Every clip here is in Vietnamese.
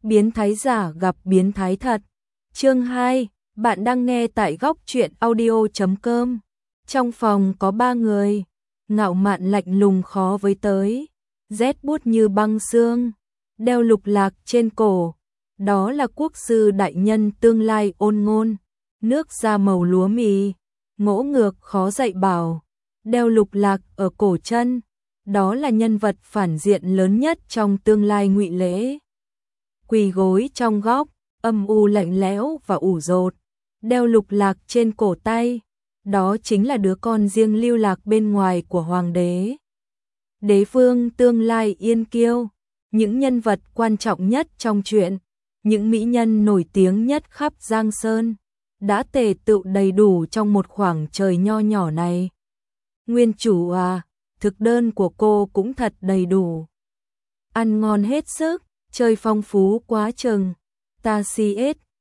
Biến thái giả gặp biến thái thật. Chương 2, bạn đang nghe tại góc truyện audio.com. Trong phòng có 3 người, ngạo mạn lạnh lùng khó với tới, rét buốt như băng xương, đeo lục lạc trên cổ. Đó là quốc sư đại nhân tương lai Ôn Ngôn, nước da màu lúa mì, ngỗ ngược khó dạy bảo, đeo lục lạc ở cổ chân. Đó là nhân vật phản diện lớn nhất trong tương lai Ngụy Lễ. Quỳ gối trong góc, âm u lạnh lẽo và ủ rột, đeo lục lạc trên cổ tay. Đó chính là đứa con riêng lưu lạc bên ngoài của hoàng đế. Đế vương tương lai Yên Kiêu, những nhân vật quan trọng nhất trong truyện, những mỹ nhân nổi tiếng nhất khắp Giang Sơn, đã tề tựu đầy đủ trong một khoảng trời nho nhỏ này. Nguyên chủ à, thực đơn của cô cũng thật đầy đủ. Ăn ngon hết sức, chơi phong phú quá chừng. Ta si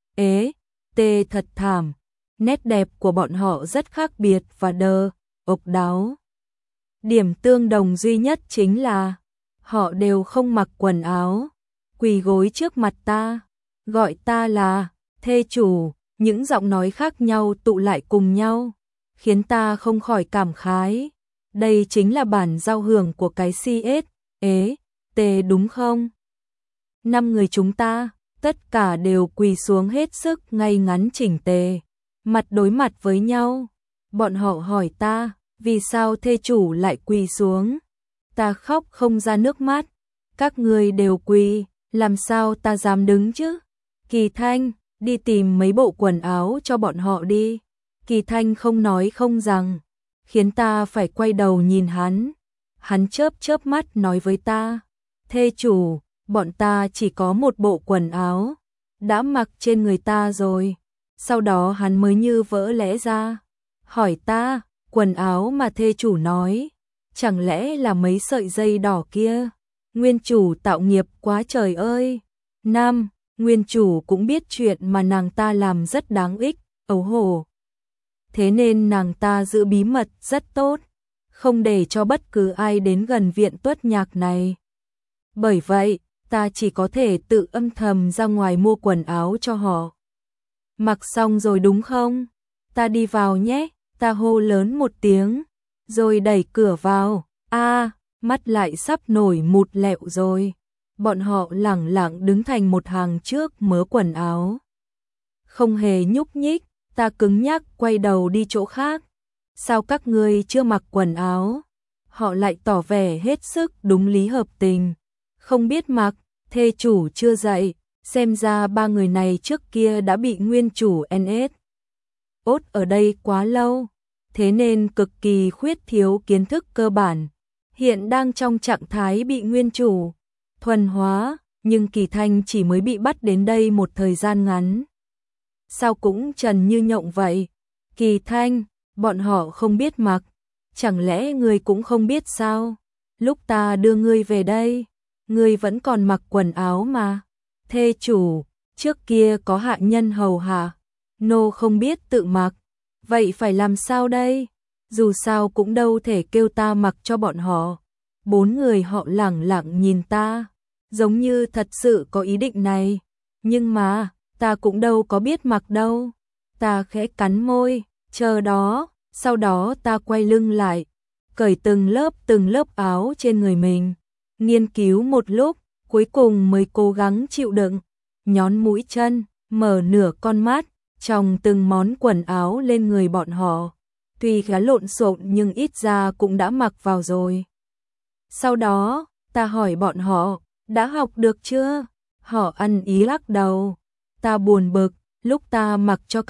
tê thật thảm. Nét đẹp của bọn họ rất khác biệt và độc đáo. Điểm tương đồng duy nhất chính là họ đều không mặc quần áo, quỳ gối trước mặt ta, gọi ta là thê chủ. Những giọng nói khác nhau tụ lại cùng nhau, khiến ta không khỏi cảm khái. Đây chính là bản giao hưởng của cái tê đúng không? 5 người chúng ta, tất cả đều quỳ xuống hết sức ngay ngắn chỉnh tề, mặt đối mặt với nhau. Bọn họ hỏi ta, vì sao thê chủ lại quỳ xuống? Ta khóc không ra nước mắt. Các người đều quỳ, làm sao ta dám đứng chứ? Kỳ Thanh, đi tìm mấy bộ quần áo cho bọn họ đi. Kỳ Thanh không nói không rằng, khiến ta phải quay đầu nhìn hắn. Hắn chớp chớp mắt nói với ta, thê chủ, bọn ta chỉ có một bộ quần áo, đã mặc trên người ta rồi. Sau đó hắn mới như vỡ lẽ ra, hỏi ta, quần áo mà thê chủ nói, chẳng lẽ là mấy sợi dây đỏ kia? Nguyên chủ tạo nghiệp quá trời ơi. Nam, nguyên chủ cũng biết chuyện mà nàng ta làm rất đáng ích, ấu hổ. Thế nên nàng ta giữ bí mật rất tốt, không để cho bất cứ ai đến gần viện tuất nhạc này. Bởi vậy, ta chỉ có thể tự âm thầm ra ngoài mua quần áo cho họ. Mặc xong rồi đúng không? Ta đi vào nhé, ta hô lớn một tiếng, rồi đẩy cửa vào. Mắt lại sắp nổi mụt lẹo rồi. Bọn họ lẳng lặng đứng thành một hàng trước mớ quần áo, không hề nhúc nhích. Ta cứng nhắc quay đầu đi chỗ khác. Sao các ngươi chưa mặc quần áo? Họ lại tỏ vẻ hết sức đúng lý hợp tình. Không biết mặc, thê chủ chưa dạy. Xem ra 3 người này trước kia đã bị nguyên chủ NS ốt ở đây quá lâu, thế nên cực kỳ khuyết thiếu kiến thức cơ bản. Hiện đang trong trạng thái bị nguyên chủ thuần hóa, nhưng Kỳ Thanh chỉ mới bị bắt đến đây một thời gian ngắn. Sao cũng trần như nhộng vậy? Kỳ Thanh, bọn họ không biết mặc, chẳng lẽ ngươi cũng không biết sao? Lúc ta đưa ngươi về đây, ngươi vẫn còn mặc quần áo mà. Thê chủ, trước kia có hạ nhân hầu hạ, nô không biết tự mặc, vậy phải làm sao đây? Dù sao cũng đâu thể kêu ta mặc cho bọn họ. 4 người họ lẳng lặng nhìn ta, giống như thật sự có ý định này, nhưng mà ta cũng đâu có biết mặc đâu. Ta khẽ cắn môi, chờ đó. Sau đó ta quay lưng lại, cởi từng lớp áo trên người mình, nghiên cứu một lúc, cuối cùng mới cố gắng chịu đựng, nhón mũi chân, mở nửa con mắt, chòng từng món quần áo lên người bọn họ. Tuy khá lộn xộn nhưng ít ra cũng đã mặc vào rồi. Sau đó, ta hỏi bọn họ, đã học được chưa? Họ ăn ý lắc đầu. Ta buồn bực, lúc ta mặc cho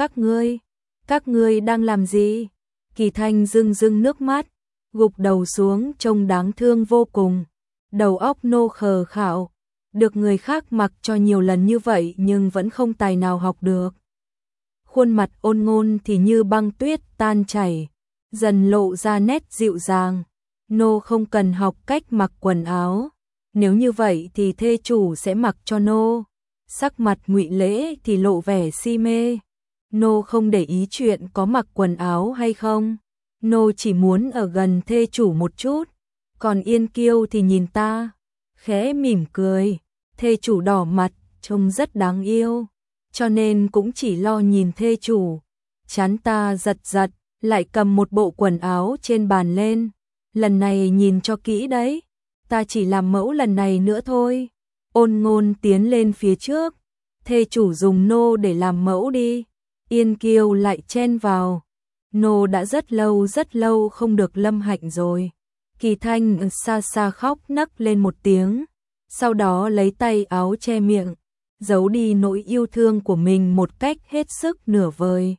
các ngươi đang làm gì? Kỳ Thanh rưng nước mắt, gục đầu xuống trông đáng thương vô cùng. Đầu óc nô khờ khạo, được người khác mặc cho nhiều lần như vậy nhưng vẫn không tài nào học được. Khuôn mặt Ôn Ngôn thì như băng tuyết tan chảy, dần lộ ra nét dịu dàng. Nô không cần học cách mặc quần áo, nếu như vậy thì thê chủ sẽ mặc cho nô. Sắc mặt Ngụy Lễ thì lộ vẻ si mê. Nô không để ý chuyện có mặc quần áo hay không, nô chỉ muốn ở gần thê chủ một chút. Còn Yên Kiêu thì nhìn ta, khẽ mỉm cười. Thê chủ đỏ mặt, trông rất đáng yêu, cho nên cũng chỉ lo nhìn thê chủ. Chán ta giật giật, lại cầm một bộ quần áo trên bàn lên. Lần này nhìn cho kỹ đấy, ta chỉ làm mẫu lần này nữa thôi. Ôn Ngôn tiến lên phía trước, thê chủ dùng nô để làm mẫu đi. Yên Kiêu lại chen vào, nô đã rất lâu không được lâm hạnh rồi. Kỳ Thanh xa xa khóc nấc lên một tiếng, sau đó lấy tay áo che miệng, giấu đi nỗi yêu thương của mình một cách hết sức nửa vời.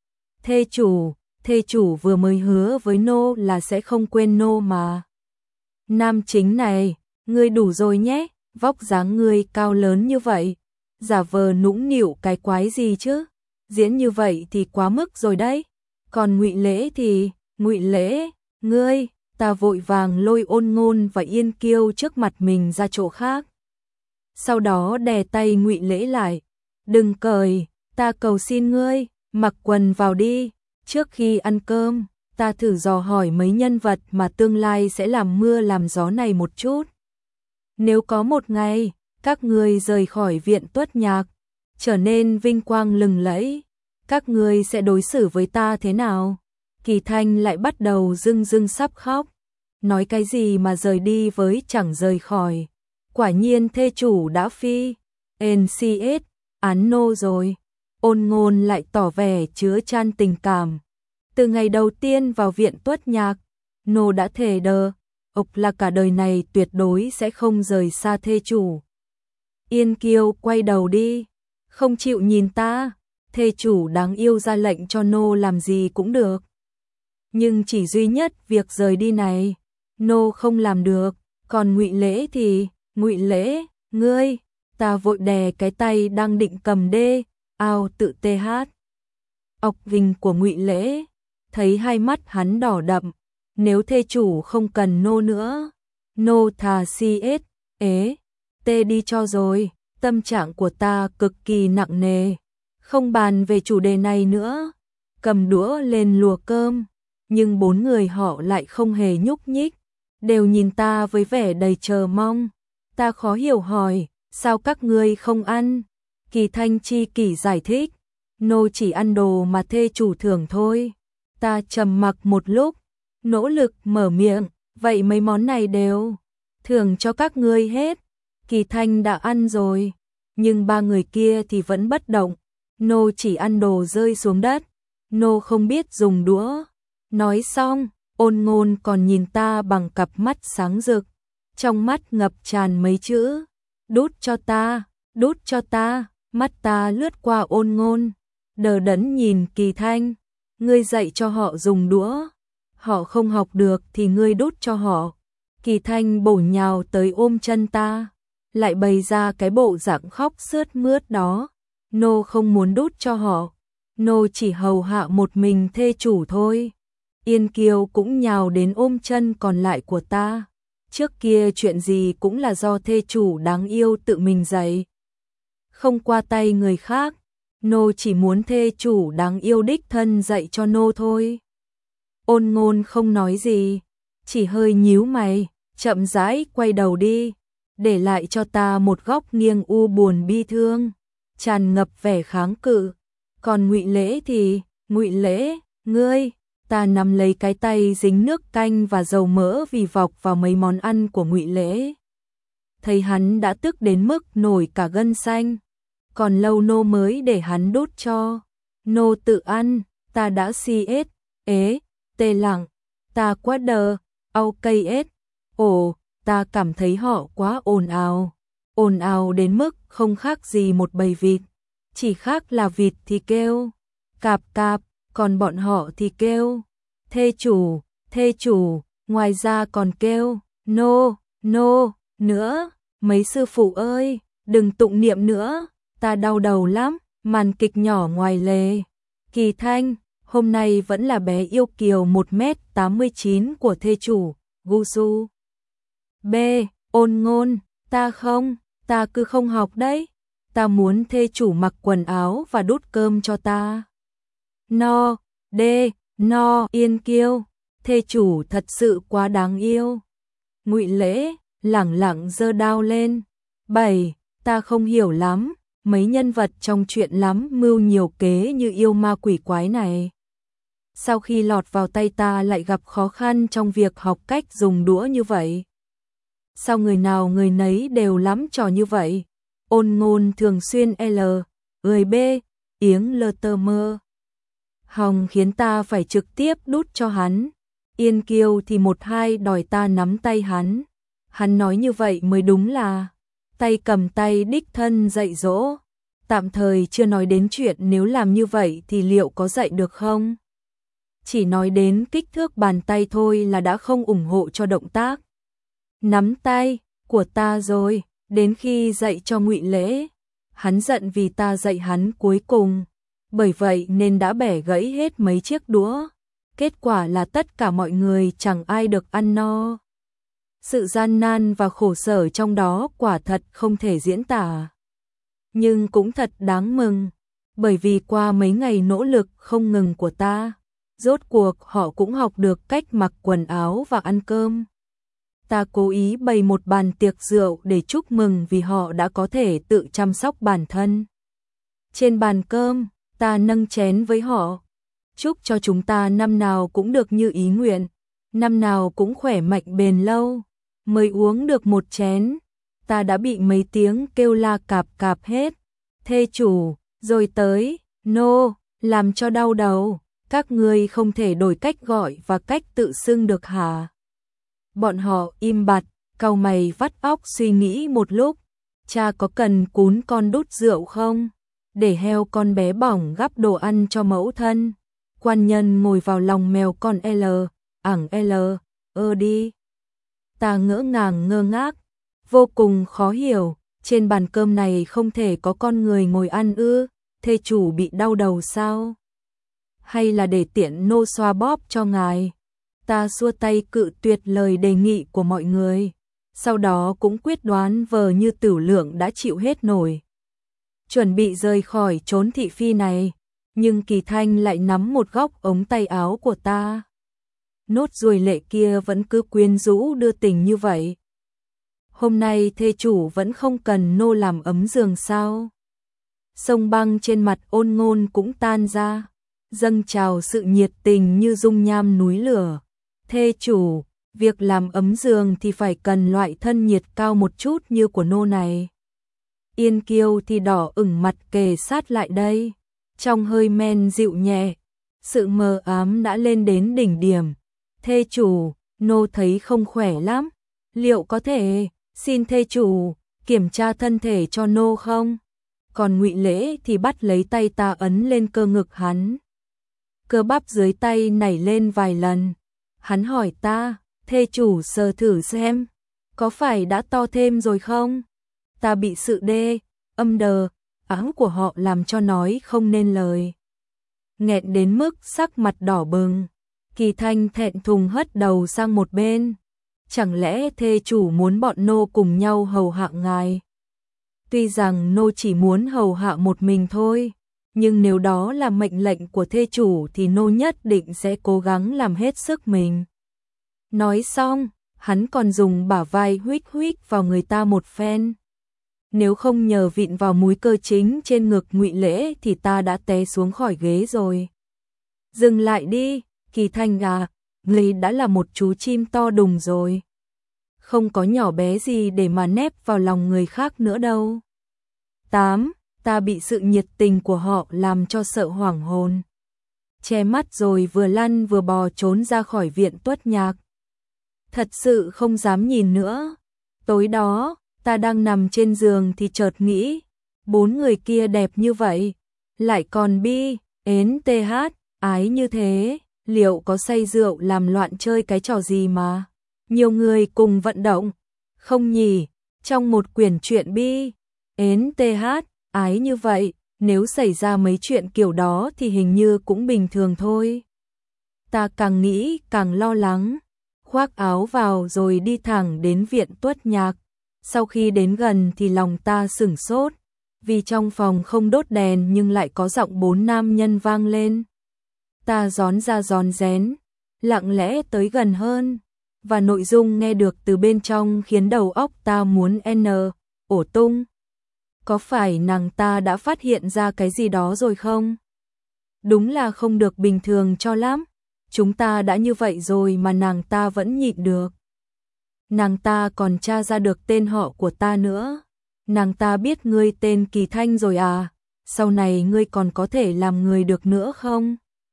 Thê chủ vừa mới hứa với nô là sẽ không quên nô mà. Nam chính này, ngươi đủ rồi nhé, vóc dáng ngươi cao lớn như vậy, giả vờ nũng nịu cái quái gì chứ, diễn như vậy thì quá mức rồi đấy. Còn Ngụy Lễ thì, Ngụy Lễ, ngươi, ta vội vàng lôi Ôn Ngôn và Yên Kiêu trước mặt mình ra chỗ khác. Sau đó đè tay Ngụy Lễ lại, đừng cười, ta cầu xin ngươi, mặc quần vào đi. Trước khi ăn cơm, ta thử dò hỏi mấy nhân vật mà tương lai sẽ làm mưa làm gió này một chút. Nếu có một ngày, các ngươi rời khỏi viện Tuất Nhạc, trở nên vinh quang lừng lẫy, các ngươi sẽ đối xử với ta thế nào? Kỳ Thanh lại bắt đầu rưng sắp khóc. Nói cái gì mà rời đi với chẳng rời khỏi. Quả nhiên thê chủ đã phi. NCS, án nô rồi. Ôn Ngôn lại tỏ vẻ chứa chan tình cảm. Từ ngày đầu tiên vào viện Tuất Nhạc, nô đã thề là cả đời này tuyệt đối sẽ không rời xa thê chủ. Yên Kiêu quay đầu đi, không chịu nhìn ta. Thê chủ đáng yêu ra lệnh cho nô làm gì cũng được. Nhưng chỉ duy nhất việc rời đi này, nô không làm được. Còn Ngụy Lễ thì, Ngụy Lễ, ngươi, ta vội đè cái tay đang định cầm đê, tự th. Ọc vinh của Ngụy Lễ, thấy hai mắt hắn đỏ đậm, nếu thê chủ không cần nô nữa, nô thà CS, tê đi cho rồi, tâm trạng của ta cực kỳ nặng nề, không bàn về chủ đề này nữa. Cầm đũa lên lùa cơm, nhưng bốn người họ lại không hề nhúc nhích, đều nhìn ta với vẻ đầy chờ mong. Ta khó hiểu hỏi, sao các ngươi không ăn? Kỳ Thanh chi kỷ giải thích, nô chỉ ăn đồ mà thê chủ thưởng thôi. Ta trầm mặc một lúc, nỗ lực mở miệng, vậy mấy món này đều thưởng cho các ngươi hết. Kỳ Thanh đã ăn rồi, nhưng ba người kia thì vẫn bất động. Nô chỉ ăn đồ rơi xuống đất, nô không biết dùng đũa. Nói xong, Ôn Ngôn còn nhìn ta bằng cặp mắt sáng rực, trong mắt ngập tràn mấy chữ, đút cho ta. Mắt ta lướt qua Ôn Ngôn, đờ đẫn nhìn Kỳ Thanh, ngươi dạy cho họ dùng đũa, họ không học được thì ngươi đút cho họ. Kỳ Thanh bổ nhào tới ôm chân ta, lại bày ra cái bộ dạng khóc sướt mướt đó. Nô không muốn đút cho họ, nô chỉ hầu hạ một mình thê chủ thôi. Yên Kiêu cũng nhào đến ôm chân còn lại của ta. Trước kia chuyện gì cũng là do thê chủ đáng yêu tự mình dạy, không qua tay người khác. Nô chỉ muốn thê chủ đáng yêu đích thân dạy cho nô thôi. Ôn Ngôn không nói gì, chỉ hơi nhíu mày, chậm rãi quay đầu đi, để lại cho ta một góc nghiêng u buồn bi thương, tràn ngập vẻ kháng cự. Còn Ngụy Lễ thì, Ngụy Lễ, ngươi, ta nắm lấy cái tay dính nước canh và dầu mỡ vì vọc vào mấy món ăn của Ngụy Lễ. Thấy hắn đã tức đến mức nổi cả gân xanh, còn lâu nô mới để hắn đút cho. Nô tự ăn, ta đã CS, tê lặng, ta quá đờ, ta cảm thấy họ quá ồn ào đến mức không khác gì một bầy vịt, chỉ khác là vịt thì kêu cạp cạp, còn bọn họ thì kêu thê chủ, ngoài ra còn kêu nô nữa. Mấy sư phụ ơi, đừng tụng niệm nữa, ta đau đầu lắm. Màn kịch nhỏ ngoài lề. Kỳ Thanh, hôm nay vẫn là bé yêu kiều 1m89 của thê chủ, Gusu. B. Ôn Ngôn, ta cứ không học đấy. Ta muốn thê chủ mặc quần áo và đút cơm cho ta. Yên Kiêu, thê chủ thật sự quá đáng yêu. Ngụy Lễ lẳng lặng giơ đao lên. 7. Ta không hiểu lắm, mấy nhân vật trong truyện lắm mưu nhiều kế như yêu ma quỷ quái này. Sau khi lọt vào tay ta lại gặp khó khăn trong việc học cách dùng đũa như vậy. Sao người nào người nấy đều lắm trò như vậy? Ôn Ngôn thường xuyên người b, Yếng lơ tơ mơ. Hòng khiến ta phải trực tiếp đút cho hắn. Yên Kiêu thì một hai đòi ta nắm tay hắn. Hắn nói như vậy mới đúng là tay cầm tay đích thân dạy dỗ. Tạm thời chưa nói đến chuyện nếu làm như vậy thì liệu có dạy được không? Chỉ nói đến kích thước bàn tay thôi là đã không ủng hộ cho động tác nắm tay của ta rồi. Đến khi dạy cho Ngụy Lễ, hắn giận vì ta dạy hắn cuối cùng, bởi vậy nên đã bẻ gãy hết mấy chiếc đũa. Kết quả là tất cả mọi người chẳng ai được ăn no. Sự gian nan và khổ sở trong đó quả thật không thể diễn tả. Nhưng cũng thật đáng mừng, bởi vì qua mấy ngày nỗ lực không ngừng của ta, rốt cuộc họ cũng học được cách mặc quần áo và ăn cơm. Ta cố ý bày một bàn tiệc rượu để chúc mừng vì họ đã có thể tự chăm sóc bản thân. Trên bàn cơm, ta nâng chén với họ, chúc cho chúng ta năm nào cũng được như ý nguyện, năm nào cũng khỏe mạnh bền lâu. Mới uống được một chén, ta đã bị mấy tiếng kêu la cạp cạp hết. Thê chủ, rồi tới, nô, làm cho đau đầu, các ngươi không thể đổi cách gọi và cách tự xưng được hả? Bọn họ im bặt, cau mày vắt óc suy nghĩ một lúc. Cha có cần cún con đút rượu không? Để heo con bé bỏng gắp đồ ăn cho mẫu thân. Quan nhân ngồi vào lòng mèo con đi. Ta ngỡ ngàng ngơ ngác, vô cùng khó hiểu, trên bàn cơm này không thể có con người ngồi ăn ư? Thê chủ bị đau đầu sao? Hay là để tiện nô xoa bóp cho ngài? Ta xua tay cự tuyệt lời đề nghị của mọi người, sau đó cũng quyết đoán vờ như Tửu Lượng đã chịu hết nổi. Chuẩn bị rời khỏi chốn thị phi này, nhưng Kỳ Thanh lại nắm một góc ống tay áo của ta. Nốt ruồi lệ kia vẫn cứ quyến rũ đưa tình như vậy. Hôm nay thê chủ vẫn không cần nô làm ấm giường sao? Sông băng trên mặt Ôn Ngôn cũng tan ra, dâng trào sự nhiệt tình như dung nham núi lửa. Thê chủ, việc làm ấm giường thì phải cần loại thân nhiệt cao một chút như của nô này. Yên Kiêu thì đỏ ửng mặt kề sát lại đây, trong hơi men dịu nhẹ, sự mờ ám đã lên đến đỉnh điểm. Thê chủ, nô thấy không khỏe lắm, liệu có thể xin thê chủ kiểm tra thân thể cho nô không? Còn Ngụy Lễ thì bắt lấy tay ta ấn lên cơ ngực hắn. Cơ bắp dưới tay nảy lên vài lần. Hắn hỏi ta, thê chủ sờ thử xem, có phải đã to thêm rồi không? Ta bị sự ám của họ làm cho nói không nên lời. Nghẹn đến mức sắc mặt đỏ bừng. Kỳ Thanh thẹn thùng hất đầu sang một bên. Chẳng lẽ thê chủ muốn bọn nô cùng nhau hầu hạ ngài? Tuy rằng nô chỉ muốn hầu hạ một mình thôi, nhưng nếu đó là mệnh lệnh của thê chủ thì nô nhất định sẽ cố gắng làm hết sức mình. Nói xong, hắn còn dùng bả vai huých vào người ta một phen. Nếu không nhờ vịn vào múi cơ chính trên ngực Ngụy Lễ thì ta đã té xuống khỏi ghế rồi. Dừng lại đi, Kỳ Thanh à, ngươi đã là một chú chim to đùng rồi. Không có nhỏ bé gì để mà nép vào lòng người khác nữa đâu. 8. Ta bị sự nhiệt tình của họ làm cho sợ hoảng hồn. Che mắt rồi vừa lăn vừa bò trốn ra khỏi viện Tuất Nhạc. Thật sự không dám nhìn nữa. Tối đó, ta đang nằm trên giường thì chợt nghĩ, 4 người kia đẹp như vậy, lại còn ái như thế, liệu có say rượu làm loạn chơi cái trò gì mà nhiều người cùng vận động, không nhỉ? Trong một quyển truyện ái như vậy, nếu xảy ra mấy chuyện kiểu đó thì hình như cũng bình thường thôi. Ta càng nghĩ càng lo lắng, khoác áo vào rồi đi thẳng đến viện Tuất Nhạc. Sau khi đến gần thì lòng ta sửng sốt, vì trong phòng không đốt đèn nhưng lại có giọng 4 nam nhân vang lên. Ta rón ra rón rén, lặng lẽ tới gần hơn, và nội dung nghe được từ bên trong khiến đầu óc ta muốn ổ tung. có phải nàng ta đã phát hiện ra cái gì đó rồi không? Đúng là không được bình thường cho lắm. Chúng ta đã như vậy rồi mà nàng ta vẫn nhịn được. Nàng ta còn tra ra được tên họ của ta nữa. Nàng ta biết ngươi tên Kỳ Thanh rồi à? Sau này ngươi còn có thể làm người được nữa không?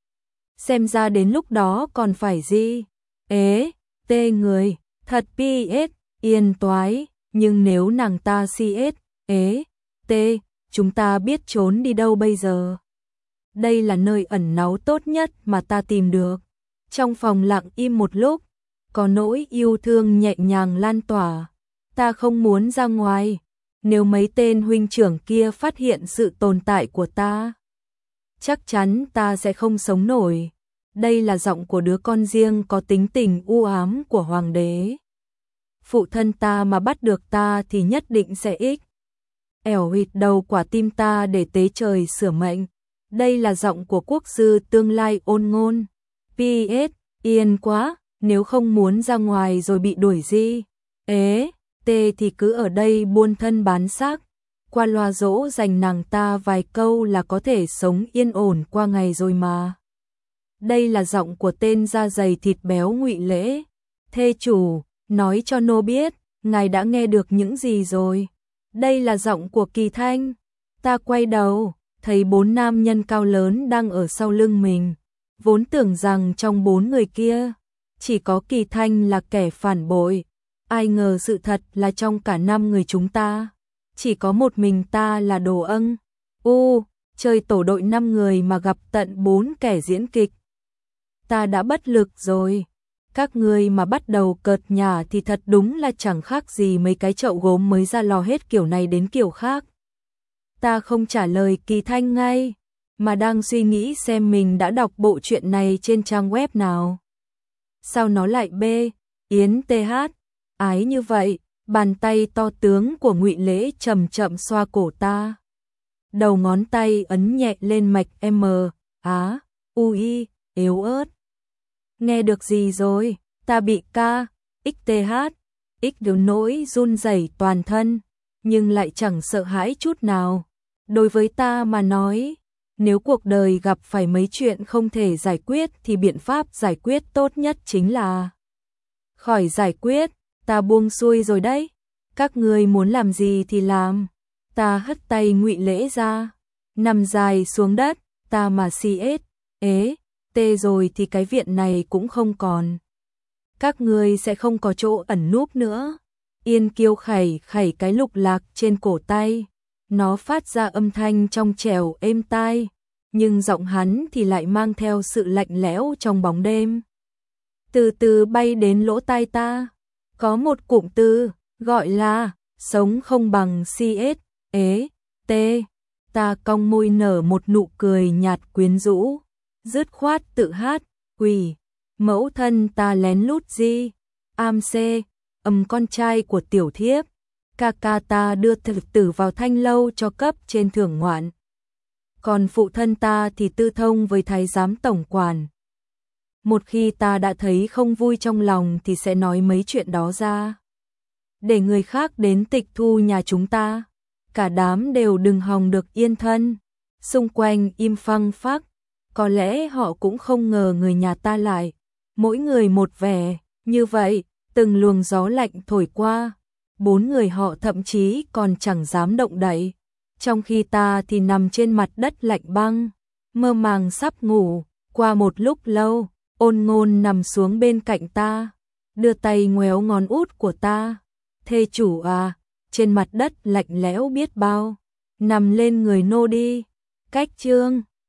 Xem ra đến lúc đó còn phải gì? Ế, tê người, thật PS, yên toái, nhưng nếu nàng ta CS, ế, tê, chúng ta biết trốn đi đâu bây giờ? Đây là nơi ẩn náu tốt nhất mà ta tìm được. Trong phòng lặng im một lúc, có nỗi yêu thương nhẹ nhàng lan tỏa. Ta không muốn ra ngoài. Nếu mấy tên huynh trưởng kia phát hiện sự tồn tại của ta, chắc chắn ta sẽ không sống nổi. Đây là giọng của đứa con riêng có tính tình u ám của hoàng đế. Phụ thân ta mà bắt được ta thì nhất định sẽ ẻo huyệt đầu quả tim ta để tế trời sửa mệnh. Đây là giọng của quốc sư tương lai Ôn Ngôn. PS, yên quá, nếu không muốn ra ngoài rồi bị đuổi gì. Ế, tê thì cứ ở đây buôn thân bán xác. Qua loa dỗ dành nàng ta vài câu là có thể sống yên ổn qua ngày rồi mà. Đây là giọng của tên da dày thịt béo Ngụy Lễ. Thê chủ, nói cho nô biết, ngài đã nghe được những gì rồi. Đây là giọng của Kỳ Thanh. Ta quay đầu, thấy 4 nam nhân cao lớn đang ở sau lưng mình. Vốn tưởng rằng trong 4 người kia, chỉ có Kỳ Thanh là kẻ phản bội. Ai ngờ sự thật là trong cả 5 người chúng ta, chỉ có một mình ta là đồ ân. Chơi tổ đội 5 người mà gặp tận 4 kẻ diễn kịch. Ta đã bất lực rồi. Các ngươi mà bắt đầu cợt nhả thì thật đúng là chẳng khác gì mấy cái chậu gốm mới ra lò hết kiểu này đến kiểu khác. Ta không trả lời Kỳ Thanh ngay, mà đang suy nghĩ xem mình đã đọc bộ truyện này trên trang web nào. Sao nó lại Yến TH, ái như vậy? Bàn tay to tướng của Ngụy Lễ chậm chậm xoa cổ ta. Đầu ngón tay ấn nhẹ lên mạch M, Á, UI, yếu ớt. Nghe được gì rồi? Ta bị XTH, điều nỗi run rẩy toàn thân, nhưng lại chẳng sợ hãi chút nào. Đối với ta mà nói, nếu cuộc đời gặp phải mấy chuyện không thể giải quyết thì biện pháp giải quyết tốt nhất chính là khỏi giải quyết. Ta buông xuôi rồi đấy. Các ngươi muốn làm gì thì làm. Ta hất tay Ngụy Lễ ra, nằm dài xuống đất. Ta mà CS, tê rồi thì cái viện này cũng không còn. Các ngươi sẽ không có chỗ ẩn núp nữa. Yên Kiêu khẩy khẩy cái lục lạc trên cổ tay. Nó phát ra âm thanh trong trẻo êm tai, nhưng giọng hắn thì lại mang theo sự lạnh lẽo trong bóng đêm. Từ từ bay đến lỗ tai ta. Có một cụm từ, gọi là, sống không bằng CS, tê. Ta cong môi nở một nụ cười nhạt quyến rũ, dứt khoát tự hát, quỷ, mẫu thân ta lén lút gì, con trai của tiểu thiếp, ca ca ta đưa thực tử vào thanh lâu cho cấp trên thưởng ngoạn. Còn phụ thân ta thì tư thông với thái giám tổng quản. Một khi ta đã thấy không vui trong lòng thì sẽ nói mấy chuyện đó ra, để người khác đến tịch thu nhà chúng ta. Cả đám đều đừng hòng được yên thân. Xung quanh im phăng phắc. Có lẽ họ cũng không ngờ người nhà ta lại mỗi người một vẻ như vậy. Từng luồng gió lạnh thổi qua, 4 người họ thậm chí còn chẳng dám động đậy. Trong khi ta thì nằm trên mặt đất lạnh băng, mơ màng sắp ngủ. Qua một lúc lâu, Ôn Ngôn nằm xuống bên cạnh ta, đưa tay ngoéo ngón út của ta. Thê chủ à, trên mặt đất lạnh lẽo biết bao, nằm lên người nô đi. Cách chương